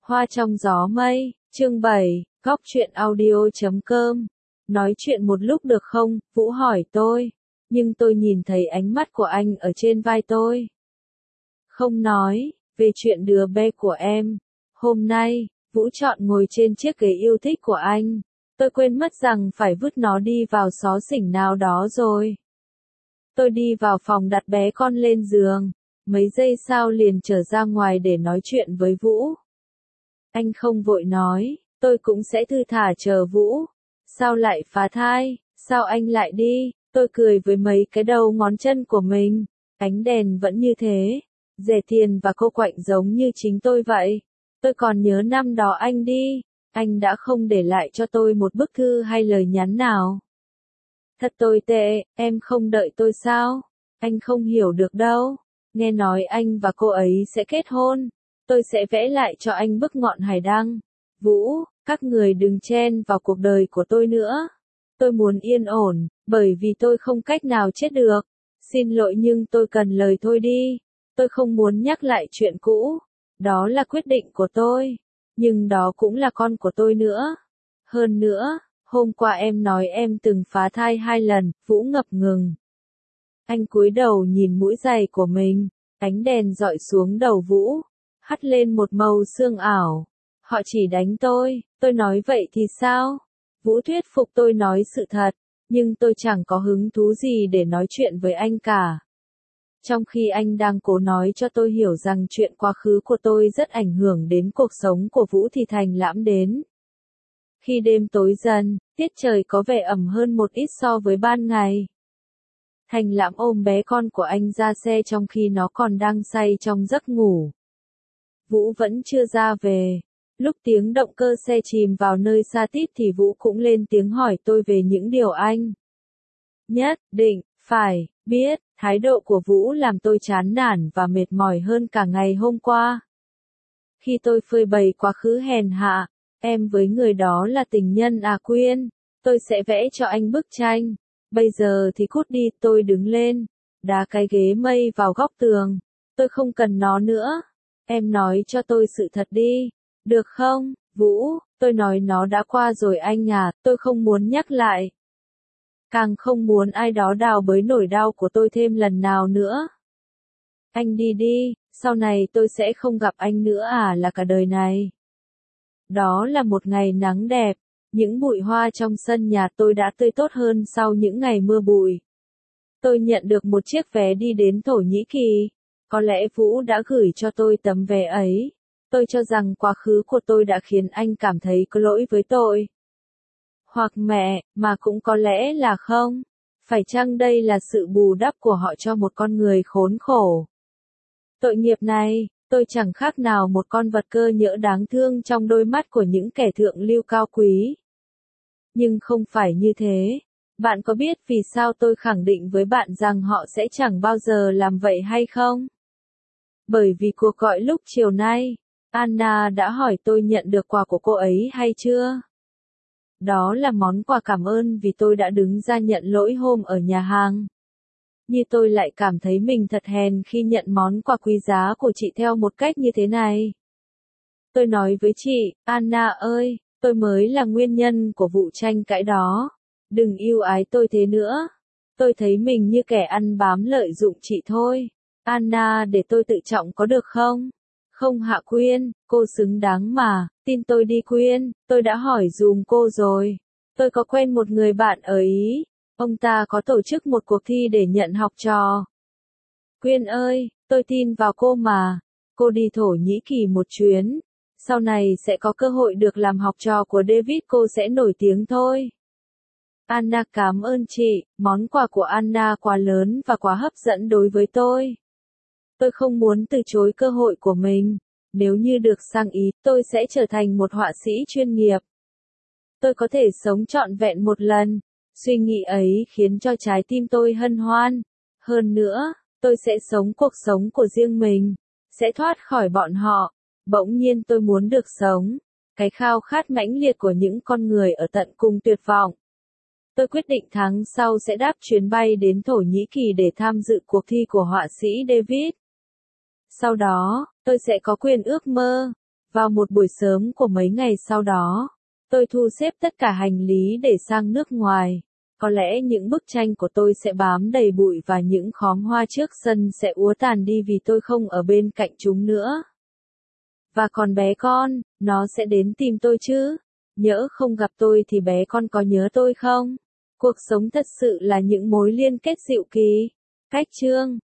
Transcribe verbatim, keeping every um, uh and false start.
Hoa trong gió mây, chương bảy, góc truyện audio chấm com. Nói chuyện một lúc được không? Vũ hỏi tôi. Nhưng tôi nhìn thấy ánh mắt của anh ở trên vai tôi. Không nói, về chuyện đứa bé của em. Hôm nay, Vũ chọn ngồi trên chiếc ghế yêu thích của anh. Tôi quên mất rằng phải vứt nó đi vào xó xỉnh nào đó rồi. Tôi đi vào phòng đặt bé con lên giường. Mấy giây sau liền trở ra ngoài để nói chuyện với Vũ. Anh không vội nói, tôi cũng sẽ thư thả chờ Vũ. Sao lại phá thai, sao anh lại đi? Tôi cười với mấy cái đầu ngón chân của mình. Ánh đèn vẫn như thế. Rẻ Tiền và cô Quạnh giống như chính tôi vậy. Tôi còn nhớ năm đó anh đi. Anh đã không để lại cho tôi một bức thư hay lời nhắn nào. Thật tồi tệ, em không đợi tôi sao? Anh không hiểu được đâu. Nghe nói anh và cô ấy sẽ kết hôn. Tôi sẽ vẽ lại cho anh bức ngọn hải đăng. Vũ, các người đừng chen vào cuộc đời của tôi nữa. Tôi muốn yên ổn, bởi vì tôi không cách nào chết được. Xin lỗi nhưng tôi cần lời thôi đi. Tôi không muốn nhắc lại chuyện cũ. Đó là quyết định của tôi. Nhưng đó cũng là con của tôi nữa. Hơn nữa, hôm qua em nói em từng phá thai hai lần, Vũ ngập ngừng. Anh cúi đầu nhìn mũi giày của mình. Ánh đèn dọi xuống đầu Vũ. Hắt lên một màu sương ảo. Họ chỉ đánh tôi, tôi nói vậy thì sao? Vũ thuyết phục tôi nói sự thật, nhưng tôi chẳng có hứng thú gì để nói chuyện với anh cả. Trong khi anh đang cố nói cho tôi hiểu rằng chuyện quá khứ của tôi rất ảnh hưởng đến cuộc sống của Vũ thì Thành Lãm đến. Khi đêm tối dần, tiết trời có vẻ ẩm hơn một ít so với ban ngày. Thành Lãm ôm bé con của anh ra xe trong khi nó còn đang say trong giấc ngủ. Vũ vẫn chưa ra về. Lúc tiếng động cơ xe chìm vào nơi xa tít thì Vũ cũng lên tiếng hỏi tôi về những điều anh nhất định phải biết. Thái độ của Vũ làm tôi chán nản và mệt mỏi hơn cả ngày hôm qua. Khi tôi phơi bày quá khứ hèn hạ, em với người đó là tình nhân à Quyên, tôi sẽ vẽ cho anh bức tranh. Bây giờ thì cút đi, tôi đứng lên, đá cái ghế mây vào góc tường. Tôi không cần nó nữa. Em nói cho tôi sự thật đi. Được không, Vũ? Tôi nói nó đã qua rồi anh à, tôi không muốn nhắc lại. Càng không muốn ai đó đào bới nỗi đau của tôi thêm lần nào nữa. Anh đi đi, sau này tôi sẽ không gặp anh nữa à là cả đời này. Đó là một ngày nắng đẹp, những bụi hoa trong sân nhà tôi đã tươi tốt hơn sau những ngày mưa bụi. Tôi nhận được một chiếc vé đi đến Thổ Nhĩ Kỳ. Có lẽ Vũ đã gửi cho tôi tấm vé ấy. Tôi cho rằng quá khứ của tôi đã khiến anh cảm thấy có lỗi với tôi. Hoặc mẹ, mà cũng có lẽ là không. Phải chăng đây là sự bù đắp của họ cho một con người khốn khổ? Tội nghiệp này, tôi chẳng khác nào một con vật cơ nhỡ đáng thương trong đôi mắt của những kẻ thượng lưu cao quý. Nhưng không phải như thế. Bạn có biết vì sao tôi khẳng định với bạn rằng họ sẽ chẳng bao giờ làm vậy hay không? Bởi vì cuộc gọi lúc chiều nay, Anna đã hỏi tôi nhận được quà của cô ấy hay chưa. Đó là món quà cảm ơn vì tôi đã đứng ra nhận lỗi hôm ở nhà hàng. Như tôi lại cảm thấy mình thật hèn khi nhận món quà quý giá của chị theo một cách như thế này. Tôi nói với chị, Anna ơi, tôi mới là nguyên nhân của vụ tranh cãi đó. Đừng yêu ái tôi thế nữa. Tôi thấy mình như kẻ ăn bám lợi dụng chị thôi. Anna để tôi tự trọng có được không? Không hạ Quyên, cô xứng đáng mà, tin tôi đi Quyên, tôi đã hỏi dùm cô rồi. Tôi có quen một người bạn ở Ý, ông ta có tổ chức một cuộc thi để nhận học trò. Quyên ơi, tôi tin vào cô mà, cô đi Thổ Nhĩ Kỳ một chuyến, sau này sẽ có cơ hội được làm học trò của David, cô sẽ nổi tiếng thôi. Anna cảm ơn chị, món quà của Anna quá lớn và quá hấp dẫn đối với tôi. Tôi không muốn từ chối cơ hội của mình. Nếu như được sang Ý, tôi sẽ trở thành một họa sĩ chuyên nghiệp. Tôi có thể sống trọn vẹn một lần. Suy nghĩ ấy khiến cho trái tim tôi hân hoan. Hơn nữa, tôi sẽ sống cuộc sống của riêng mình. Sẽ thoát khỏi bọn họ. Bỗng nhiên tôi muốn được sống. Cái khao khát mãnh liệt của những con người ở tận cùng tuyệt vọng. Tôi quyết định tháng sau sẽ đáp chuyến bay đến Thổ Nhĩ Kỳ để tham dự cuộc thi của họa sĩ David. Sau đó, tôi sẽ có quyền ước mơ, Vào một buổi sớm của mấy ngày sau đó, tôi thu xếp tất cả hành lý để sang nước ngoài. Có lẽ những bức tranh của tôi sẽ bám đầy bụi và những khóm hoa trước sân sẽ úa tàn đi vì tôi không ở bên cạnh chúng nữa. Và còn bé con, nó sẽ đến tìm tôi chứ? Nhỡ không gặp tôi thì bé con có nhớ tôi không? Cuộc sống thật sự là những mối liên kết dịu kỳ. Cách chương